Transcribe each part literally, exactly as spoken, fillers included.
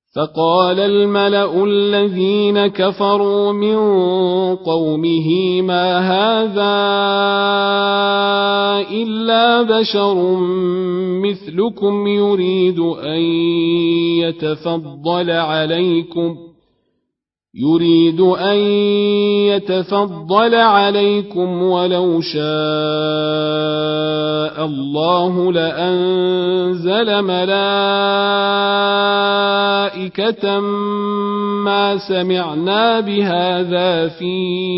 فقال الملأ الذين كفروا من قومه ما هذا إلا بشر مثلكم يريد أن يتفضل عليكم يريد أن يتفضل عليكم ولو شاء الله لأنزل ملائكة ما سمعنا بهذا في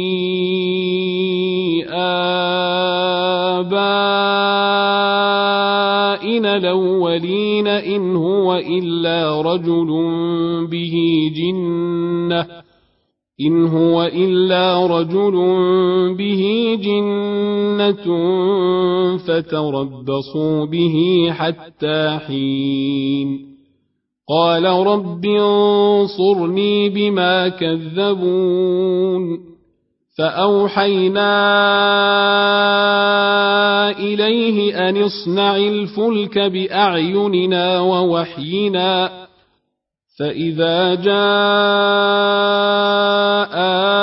آبائنا الأولين إن هو إلا رجل به جنة إن هو إلا رجل به جنة فتربصوا به حتى حين قال رب انصرني بما كذبون فأوحينا إليه أن اصنع الفلك بأعيننا ووحينا فإذا جاء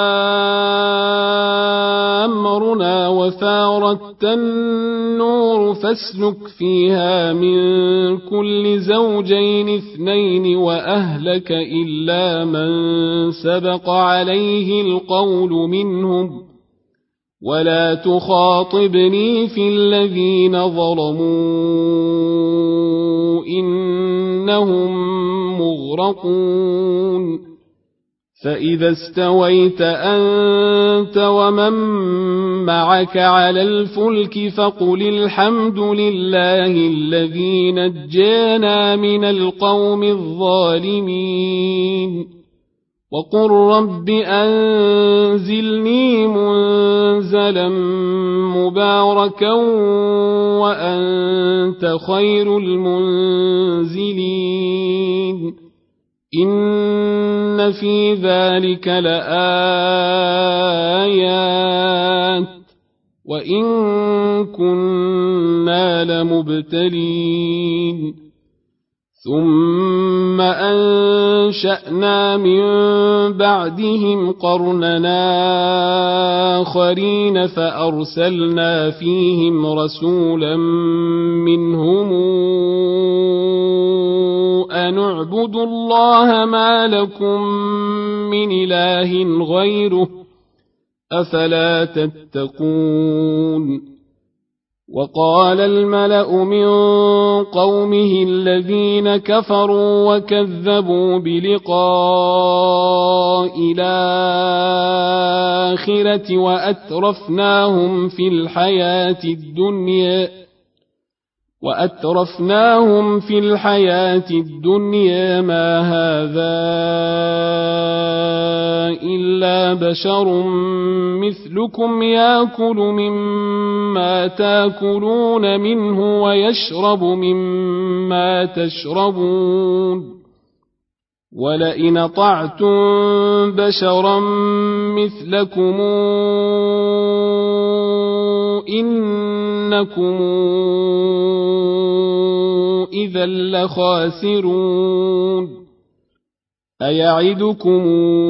أمرنا وفارت النور فاسلك فيها من كل زوجين اثنين وأهلك إلا من سبق عليه القول منهم ولا تخاطبني في الذين ظلموا إنهم مغرقون فإذا استويت أنت ومن معك على الفلك فقل الحمد لله الذي نجانا من القوم الظالمين وقل رب أنزلني منزلا مباركا وأنت خير المنزلين إن في ذلك لآيات وإن كنا لمبتلين ثم أنشأنا من بعدهم قرننا آخرين فأرسلنا فيهم رسولا منهم أن اعبدوا الله ما لكم من إله غيره أفلا تتقون وقال الملأ من قومه الذين كفروا وكذبوا بلقاء الآخرة وأترفناهم في الحياة الدنيا وأترفناهم في الحياة الدنيا ما هذا إلا بشر مثلكم يأكل مما تأكلون منه ويشرب مما تشربون ولئن أطعتم بشرا مثلكم إنكم إذا لخاسرون أيعدكم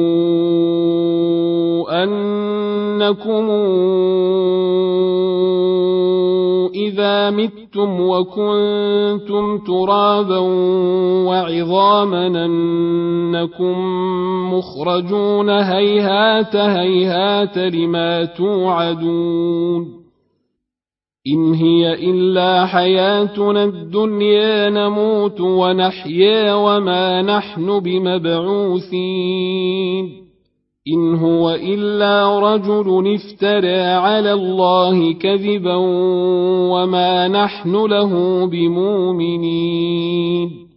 أنكم إذا متم وكنتم ترابا وعظاما أنكم مخرجون هيهات هيهات لما توعدون إن هي إلا حياتنا الدنيا نموت ونحيا وما نحن بمبعوثين إن هو إلا رجل افترى على الله كذبا وما نحن له بمؤمنين